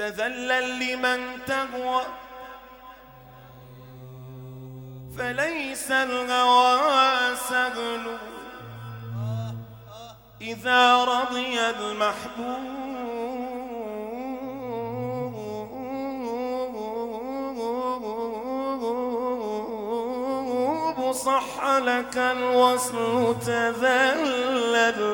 تذلل لمن تهوى فليس الغوى سهل إذا رضي المحبوب صح لك الوصل تذلل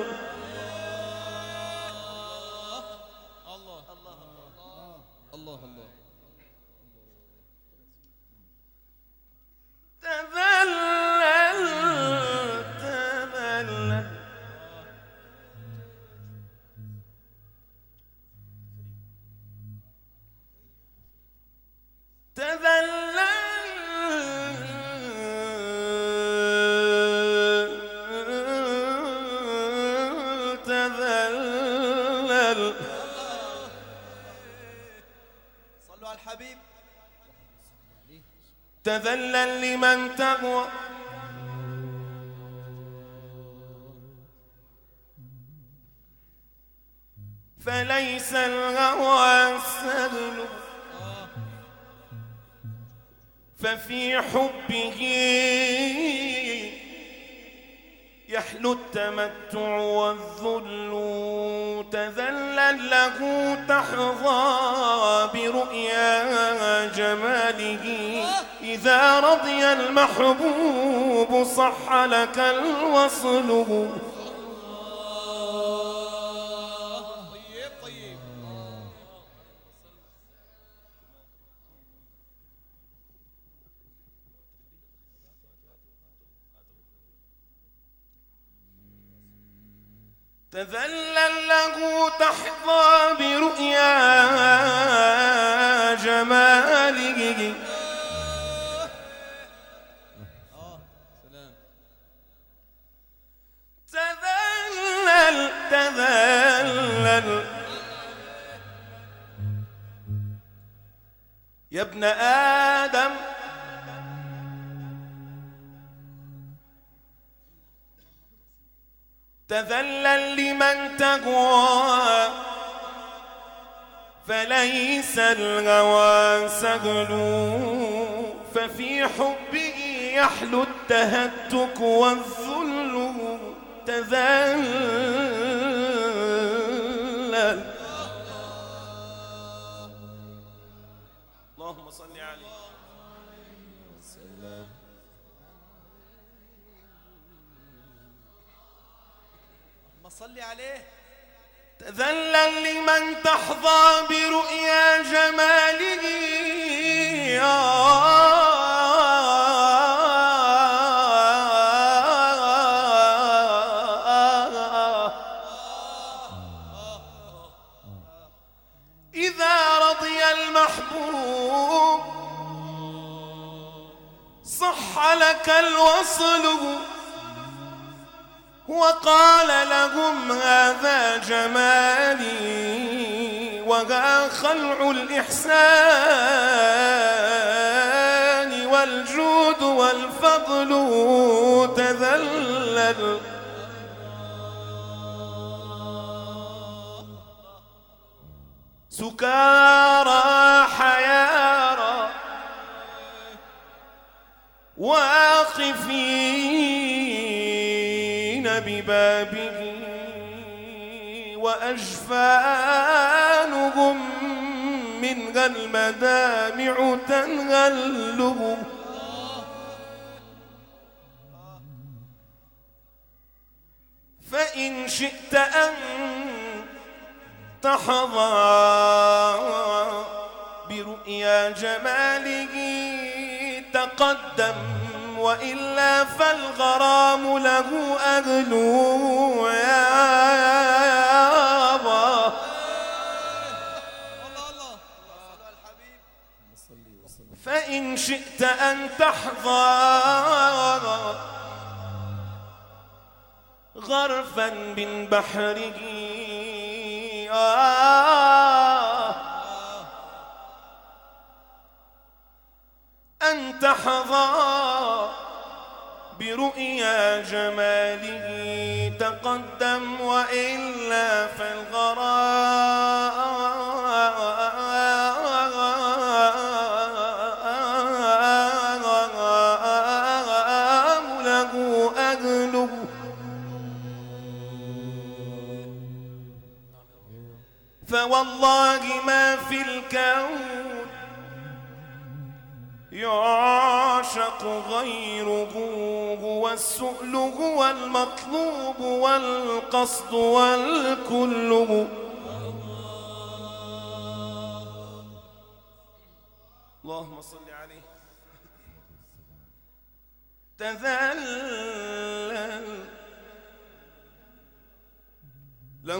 تذلل صلوا على الحبيب. تذلل لمن تهوى فليس الهوى سهل ففي حبه يحلو التمتع والذل تذلل له تحظى برؤيا جماله إذا رضي المحبوب صح لك الوصل تذلل له تحظى برؤيا جماله تذلل تذلل يا ابن آدم تذلل لمن تهوى فليس الغوى سهل ففي حبه يحلو التهتك والذل تذلل اللهم صل عليه وسلم. صلي عليه. تذلل لمن تحظى برؤيا جماله إذا رضي المحبوب صح لك الوصل وقال لهم هذا جمالي وها خلع الإحسان والجود والفضل تذلل سكارى حيارى واقفين ببابه وأجفانهم منها المدامع تنغله فإن شئت أن تحظى برؤيا جماله تقدم وإلا فالغرام له أهل يابا فإن شئت أن تحظى غرفا من بحره أن تحظى برؤيا جماله تقدم وإلا فالغرام كله. فوالله ما في الكون يعشق غيره، هو السؤل هو المطلوب والقصد والكل. اللهم صل عليه. تذلل له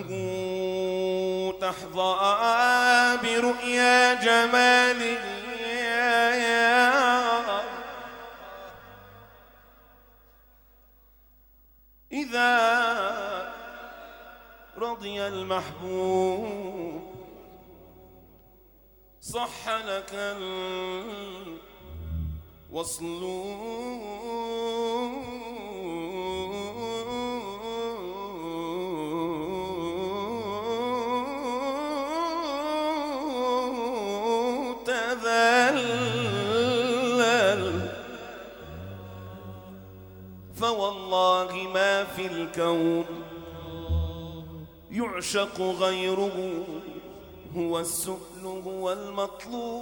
تحظى برؤيا جماله، إذا رضي المحبوب صح لك الوصل. فوالله ما في الكون يعشق غيره، هو السؤل هو المطلوب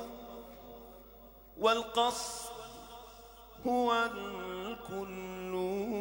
والقصد هو الكل.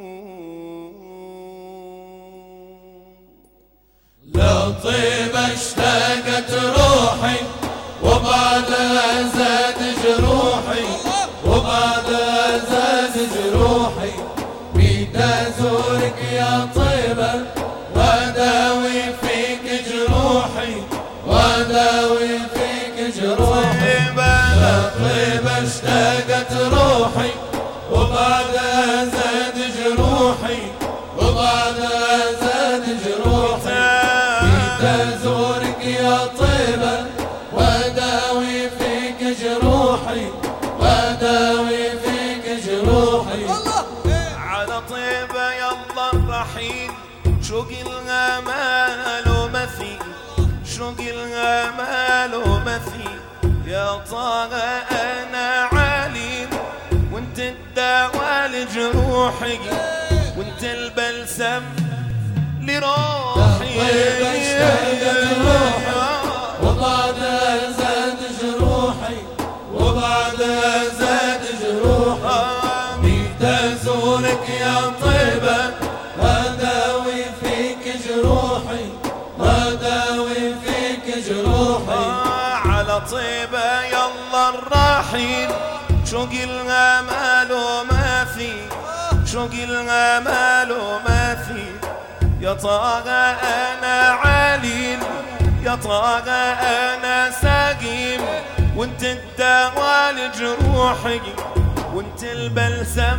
لطيب اشتاقت روحي وبعدها زاد جروحي، وبعدها زاد جروحي، بيد ازورك يا طيبة واداوي فيك جروحي، واداوي فيك جروحي. لطيب اشتاقت روحي وبعدها زاد جروحي، وبعدها زاد جروحي، بيد ازورك يا طيبة واداوي فيك جروحي، واداوي فيك جروحي. على طيبة يلا الرحيل، شوق الغمال ومثيل، شوق الغمال ومثيل. يا طه انا عليل وانت الدواء لجروحي، وانت البلسم لروحي. طيبة اشتاقت روحي وبعدها زاد جروحي، وبعدها زاد جروحي، بيد ازورك يا طيبة واداوي فيك جروحي، واداوي فيك جروحي. على طيبة يلا الرحيل، شوق الغمال وما في، شوق الغمال وما في. يا طه انا عليل، يا طه انا سقيم، وانت الدواء لجروحي، وانت البلسم.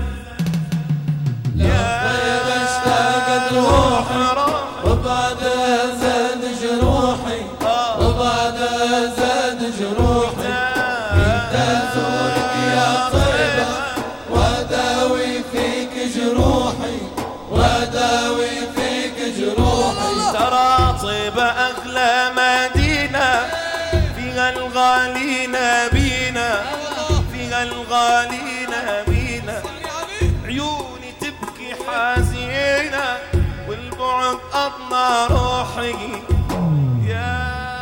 يا طيبة اشتاقت روحي وبعدها زاد جروحي، وبعدها زاد جروحي، بيد ازورك يا طيبة واداوي فيك جروحي، واداوي فيك جروحي. ترى طيبة أغلى مدينة، فيها الغالين بينا، فيها الغالين بينا. عيوني تبكي حزينة والبعد أضنى روحي. يا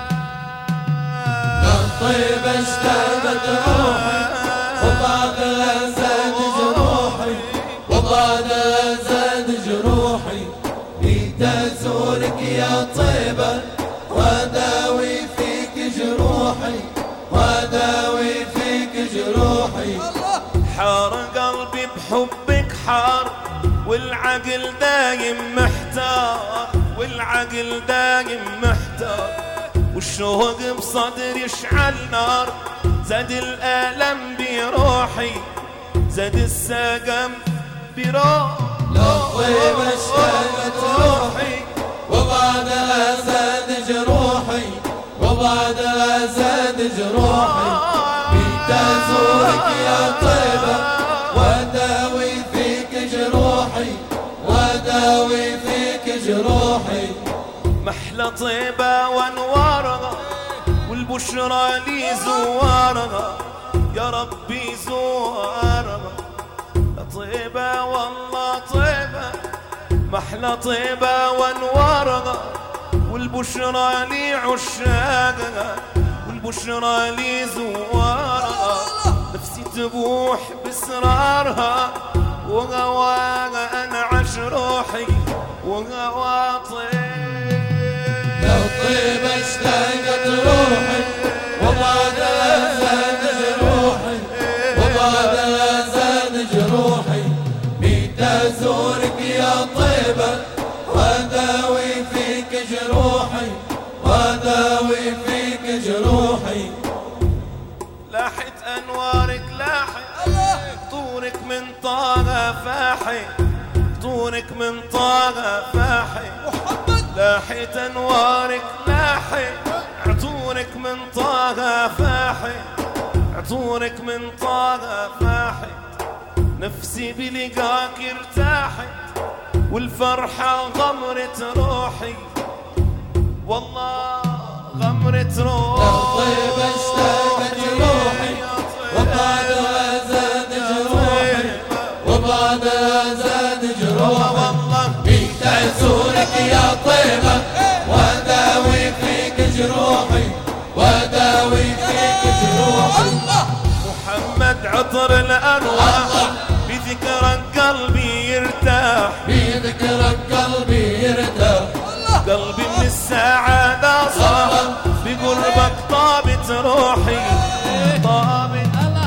طيبة اشتاقت روحي وبعدها زاد جروحي، وبعدها زاد جروحي، بيد ازورك يا طيبة واداوي فيك جروحي، واداوي فيك جروحي. حار قلبي بحبك حار، والعقل دايم محتار، والعقل دايم محتار. والشوق بصدري اشعل نار، زاد الألم بروحي، زاد السقم بروحي. طيبة اشتاقت روحي وبعدها زاد جروحي، وبعدها زاد جروحي، بيد ازورك يا طيبة واداوي فيك جروحي، واداوي فيك جروحي. محلى طيبة وانوارها، والبشرى لي زوارها، يا ربي زوارها. طيبة والله طيبة محلى طيبة وانوارها والبشرى لي عشاقها والبشرى لي زوارها نفسي تبوح باسرارها وغواها انعش روحي وغوا طيب لو طيبة اشتاقت روحي وبعدها زاد جروحي وبعدها زاد جروحي بيت ازورك يا طيبة واداوي فيك جروحي واداوي فيك جروحي لاحت انوارك لاحت طورك من طه فاحي طورك من طه فاحي لاحت انوارك لاحي عطورك من طه فاحي عطورك من طه فاحي نفسي بلقاك ارتاحت والفرحة غمرت روحي والله غمرت روحي يا طيبة اشتاقت روحي وبعدها زاد جروحي وبعدها زاد جروحي بيت ازورك يا طيبة واداوي فيك جروحي واداوي فيك جروحي محمد عطر الارواح بذكرك قلبي يرتاح بذكرك قلبي يرتاح قلبي من السعادة صار بقربك طابت روحي طابت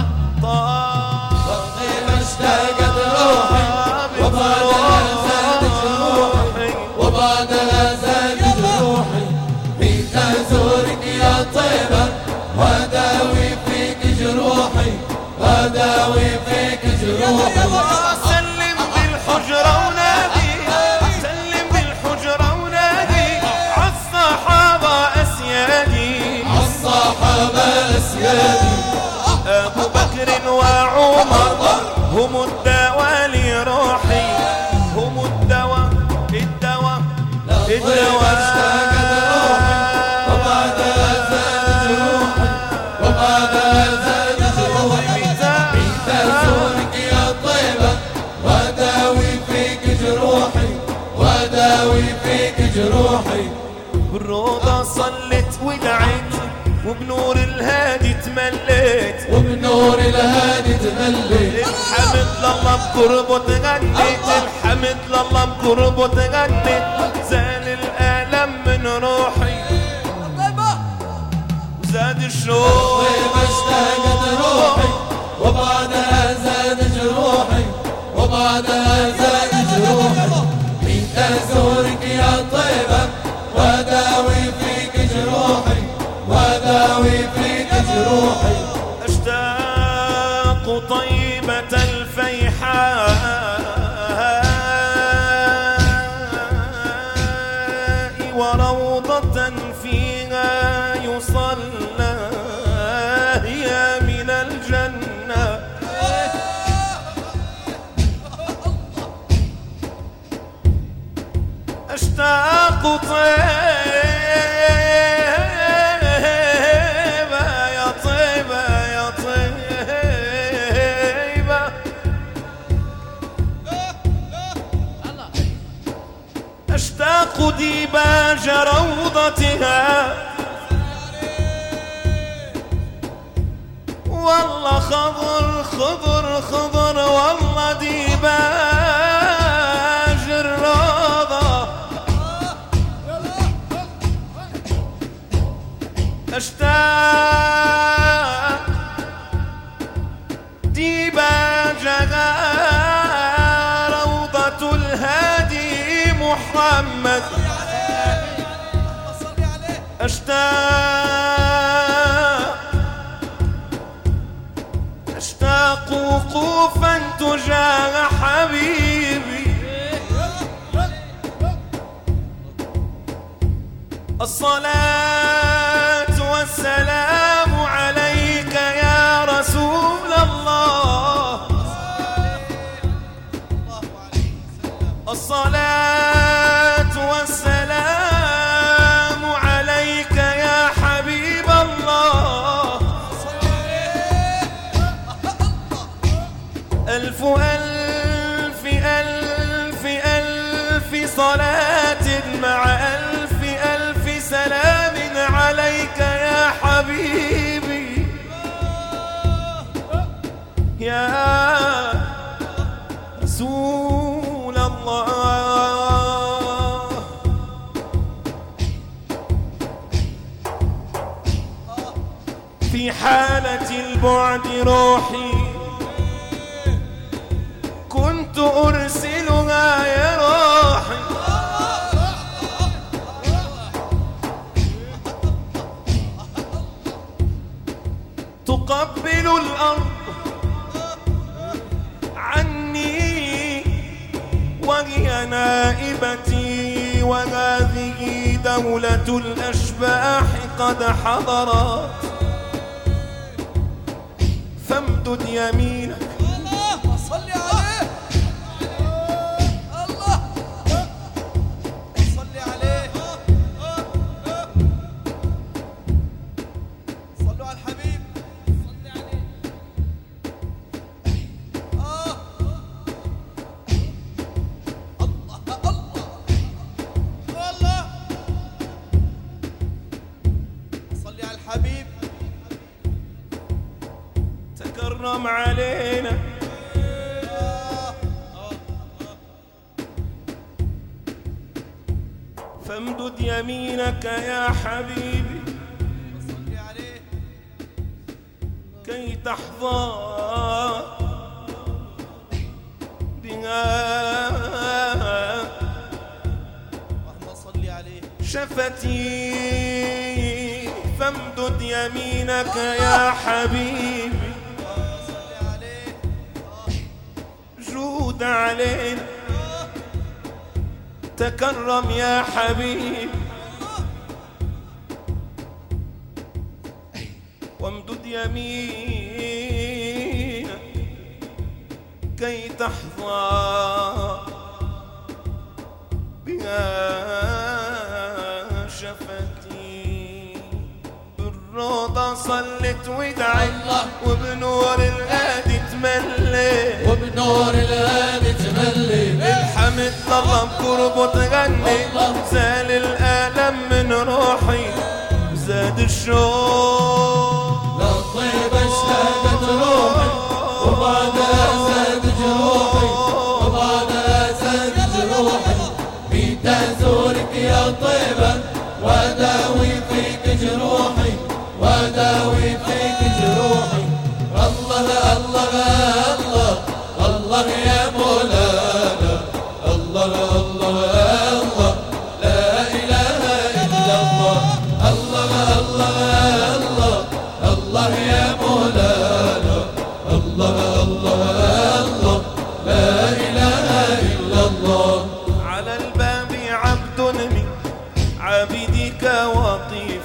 طيبة اشتاقت روحي وبعدها زاد جروحي وبعدها زاد جروحي بيت ازورك يا طيبة واداوي فيك جروحي واداوي فيك جروحي سلم بالحجرة ونادي سلم بالحجرة ونادي عالصحابة أسيادي عالصحابة أسيادي أبو بكر وعمر هم الدواء لروحي هم الدواء الدواء الدواء اشتاقت روحي وبعدها زاد جروحي وبعدها زاد جروحي بيت ازورك يا طيبة واداوي فيك جروحي واداوي فيك جروحي بالروضة صلت ودعيت وبنور الهادي تمليت وبنور الهادي تمليت الحمد لله بقربه تغنيت الحمد لله بقربه تغنيت زال الألم من روحي وزاد الشوق طيبة اشتاقت روحي وبعدها زاد جروحي وبعدها زاد جروحي بيت ازورك يا طيبة واداوي فيك جروحي واداوي فيك جروحي أشتاق طيبة الفيحاء وروضة فيها يصلى هي من الجنة أشتاق طيبة يا طيبة يا طيبة أشتاق ديباج روضتها والله خضر خضر خضر والله ديباج الروضة أشتاق ديباجها روضة الهادي محمد أشتاق وقوفا تجاه حبيبي الصلاة والسلام عليك يا رسول الله الصلاة والسلام عليك يا حبيب الله ألف ألف ألف ألف صلاة مع ألف ألف سلام عليك يا حبيبي يا رسول الله. في حالة البعد روحي كنت أرسلها يا روحي تقبل الأرض عني وهي نائبتي، وهذه دولة الأشباح قد حضرت. فامدد يمينك صلي عليه الله صلي عليه صلوا على الحبيب صلي عليه الله الله الله صلي على الحبيب تكرم علينا فامدد يمينك يا حبيبي صلي عليه كي تحظى بها اللهم صلي عليه شفتي. فامدد يمينك يا حبيبي صلي عليه جود علينا تكرم يا حبيبي وامدد يمينك كي تحظى بها شفتي. بالروضة صلت ودعي وبنور الهادي تملي، وبنور الهادي تملي الحمد لله بقرب وتغني. زال الألم من روحي زاد الشوق للطيبة اشتاقت روحي وبعدها زاد جروحي، وبعدها زاد جروحي. بيت أزورك يا طيبة وأداوي فيك جروحي، وأداوي فيك جروحي. الله الله الله الله يا مولانا، الله الله الله لا إله إلا الله. الله الله الله الله يا مولانا، الله الله الله لا إله إلا الله. على الباب عبد من عابدك وطيف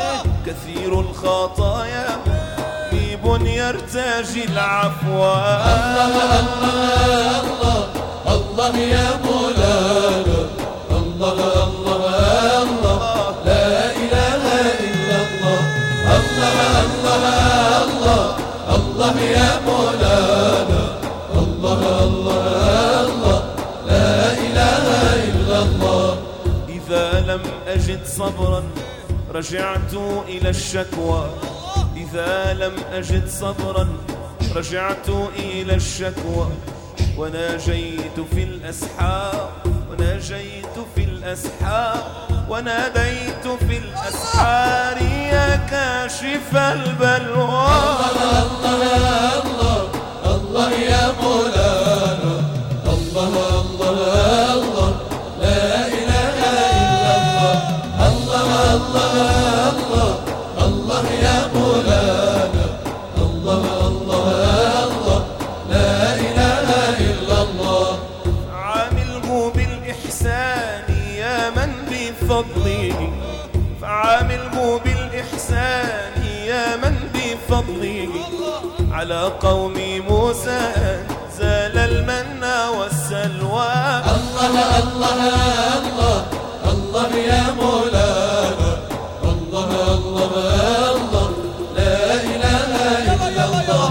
كثير الخطايا ميب يرتجي العفو. الله الله الله الله يا مولانا، الله الله الله لا إله إلا الله. الله الله الله الله يا مولانا، الله الله الله لا إله إلا الله. إذا لم أجد صبرا رجعت إلى الشكوى، إذا لم أجد صبرا رجعت إلى الشكوى. وناجيت في الأسحار، وناجيت في الأسحار، وناديت في الأسحار يا كاشف البلوى. الله الله الله الله يا مولانا، الله الله الله لا إله إلا الله. الله الله الله الله يا مولانا، الله الله الله لا إله إلا الله. عامله بالإحسان يا من بفضله، فعامله بالإحسان يا من بفضله. على قوم موسى زال المن والسلوى. الله الله الله الله يا مولانا، الله الله الله لا إله إلا الله.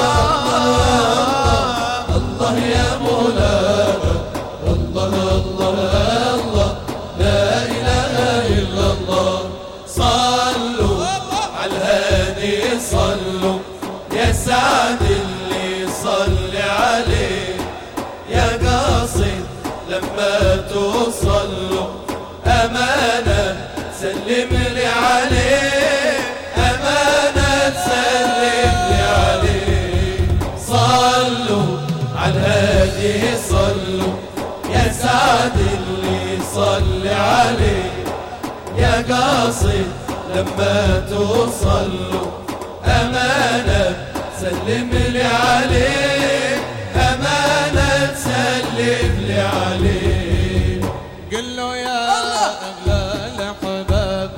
الله الله الله يا مولانا، الله الله سعد اللي صلي عليه يا قاصد لما توصل له أمانة سلم لي عليه أمانة سلم لي عليه صلوا على الهادي صلوا يا سعد اللي صلي عليه يا قاصد لما توصل له أمانة سلم لي عليه أمانة سلم لي عليه قل له يا أغلى الأحباب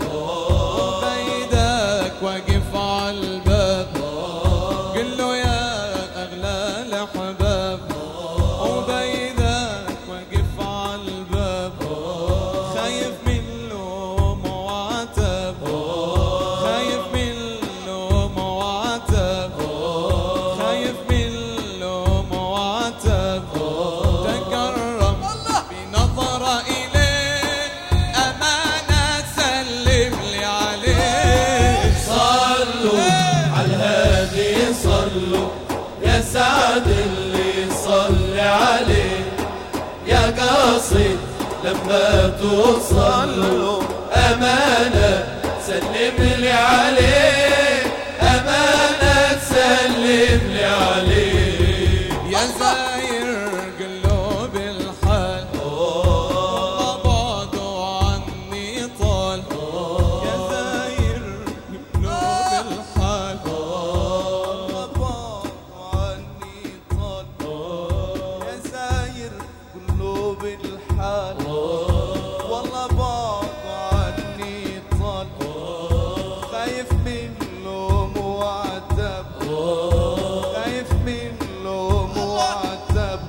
بيدك واقف على الباب قل له يا أغلى الأحباب وبيدك واقف على الباب خايف من لوم وعتاب خايف من لوم وعتاب خايف من لوم وعتاب تكرم بنظرة إليك أمانة سلم لي عليه صلوا على الهادي صلوا يا سعد اللي صلي عليه يا قاصد لما توصل له أمانة سلم لي عليه أمانة سلم لي عليه يا زاير قلوب الحال والله بعده عني طال يا زاير قلوب الحال والله بعد عني طال يا زاير قلوب الحال والله بعد عني طال خايف من لوم وعتاب خايف من لوم وعتاب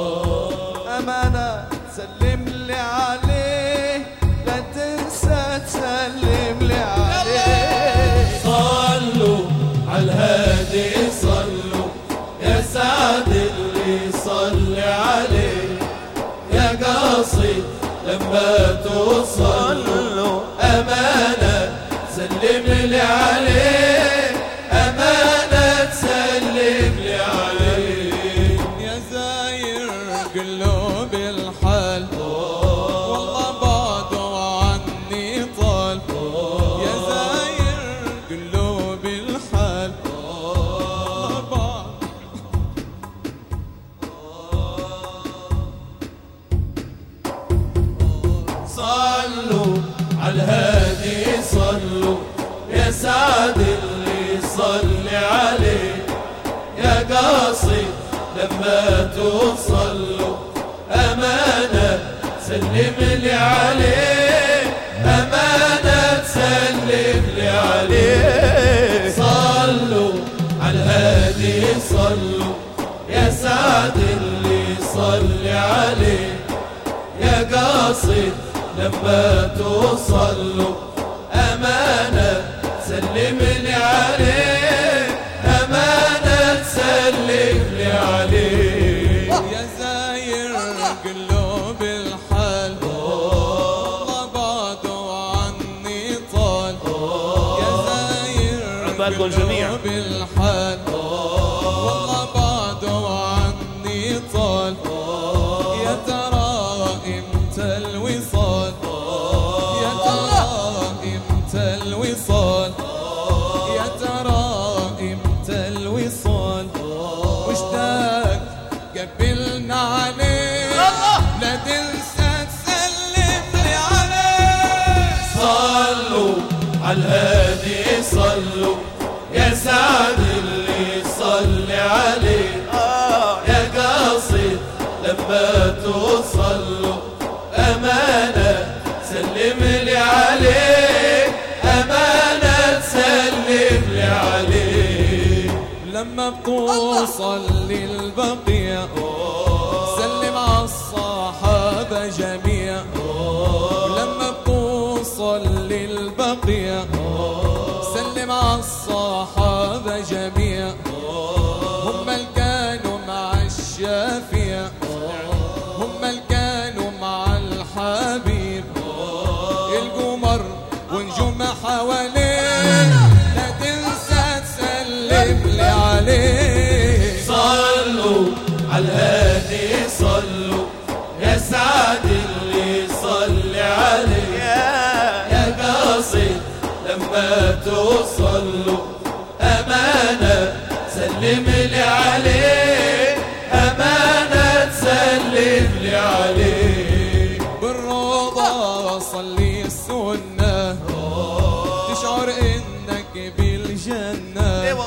أمانة سلم لي عليه لا تنسى تسلم لي عليه صلوا على الهادي صلوا يا سعد اللي صلي عليه يا قاصد لما توصل له أمانة سلم لي عليه أمانة سلم لي عليه يا زاير قلوب الحال والله بعده عني طال يا زاير قلوب الحال والله بعد صلوا على الهادي صلوا يا سعد اللي صلي عليه يا قاصد لما توصل له أمانة سلم لي عليه أمانة سلم لي عليه صلوا على الهادي صلوا يا سعد اللي صلي عليه يا قاصد لما توصل له أمانة سلم لي عليه أمانة سلم لي عليه يا زاير قلوب الحال والله بعده عني طال يا زاير عقبالكم جميعا. قلوب الحال والله بعده عني طال يا ترى امتى الوصال يا ترى امتى الوصال يا ترى امتى الوصال مشتاق قبلنا عليه لا تنسى تسلم لي عليه صلوا على الهادي صلوا يا سعد اللي صلي عليه يا قاصد لما توصل له أمانة سلم لي عليه أمانة سلم لي عليه لما بتوصل للبقيع سلم على الصحابة جميع لما بتوصل للبقيع سلم على الصحابة جميع هم اللي كانوا مع الشافع هم اللي كانوا مع الحبيب القمر ونجوم حواليه لا تنسى تسلم لي عليه توصل له أمانة سلم لي عليه، أمانة تسلم لي عليه. بالروضة صلي السنة تشعر إنك بالجنة.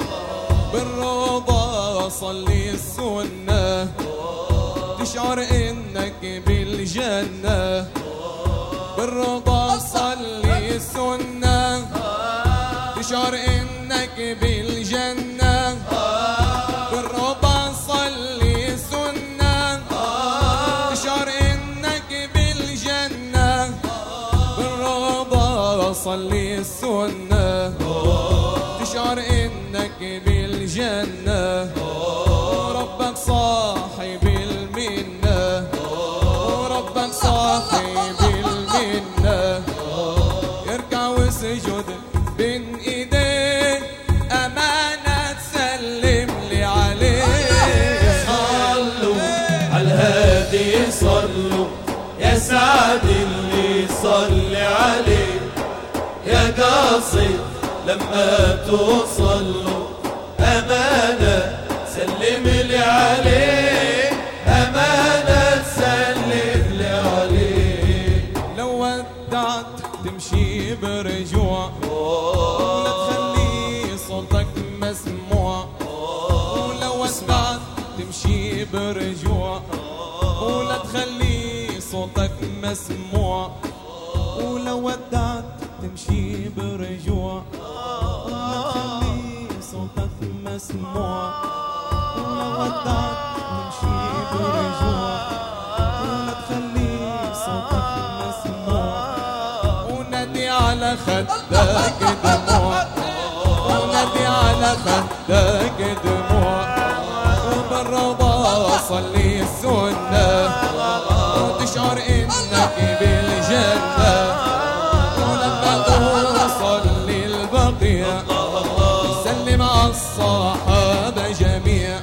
بالروضة صلي السنة تشعر إنك بالجنة. بالرضا صلي السنة تشعر إنك بالجنة. بالرضا صلي السنة تشعر إنك بالجنة. بالرضا صلي السنة تشعر إنك بالجنة. ربك صاحب المنة وربك صاحب المنة يركع وسجد بين ايديه أمانة تسلم لي عليه. صلوا على الهادي صلوا يا سعد اللي صلي عليه، يا قاصد لما توصلوا أمانة سلم لي عليه، أمانة تسلم لي عليه. لو ودعت تمشي برجوع ولا تخلي صوتك مسموع. ولو ودعت تمشي برجوع ولا تخلي صوتك مسموع. ولو ودعت تمشي برجوع ولا تخلي صوتك مسموع. ولو ودعت تمشي برجوع ولا تخلي صوتك مسموع. ونادي على خدك دموع ونادي على خدك دموع. وبالرضا صلي السنة وتشعر إنك بالجنة. ولما توصل للبقيع سلم على الصحابة جميع.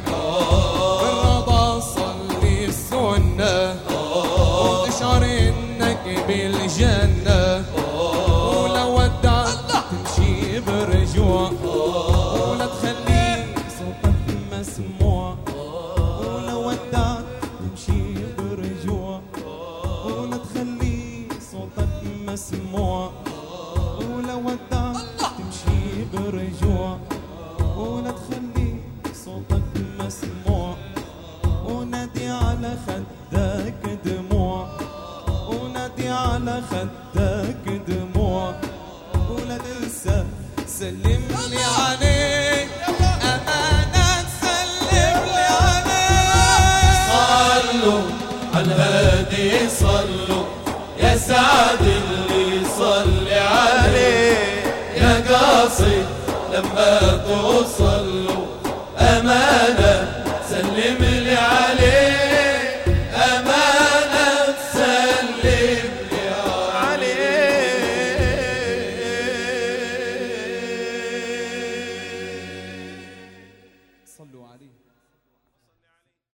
بالرضا صلي السنة وتشعر إنك بالجنة. ولو ودعت تمشي برجوع ولا تخلي صوتك مسموع. ولو ودعت تمشي برجوع ولا تخلي صوتك مسموع. ولو ودعت تمشي برجوع ولا تخلي صوتك مسموع. ونادي على خدك دموع ونادي على خدك دموع. ولا تنسى سلم لي عليه، أمانة تسلم لي عليه. صلوا على الهادي صلوا يا سعد اللي صلي عليه، يا قاصد لما توصلوا أمانة سلم لي عليه، أمانة تسلم لي عليه. صلوا عليه.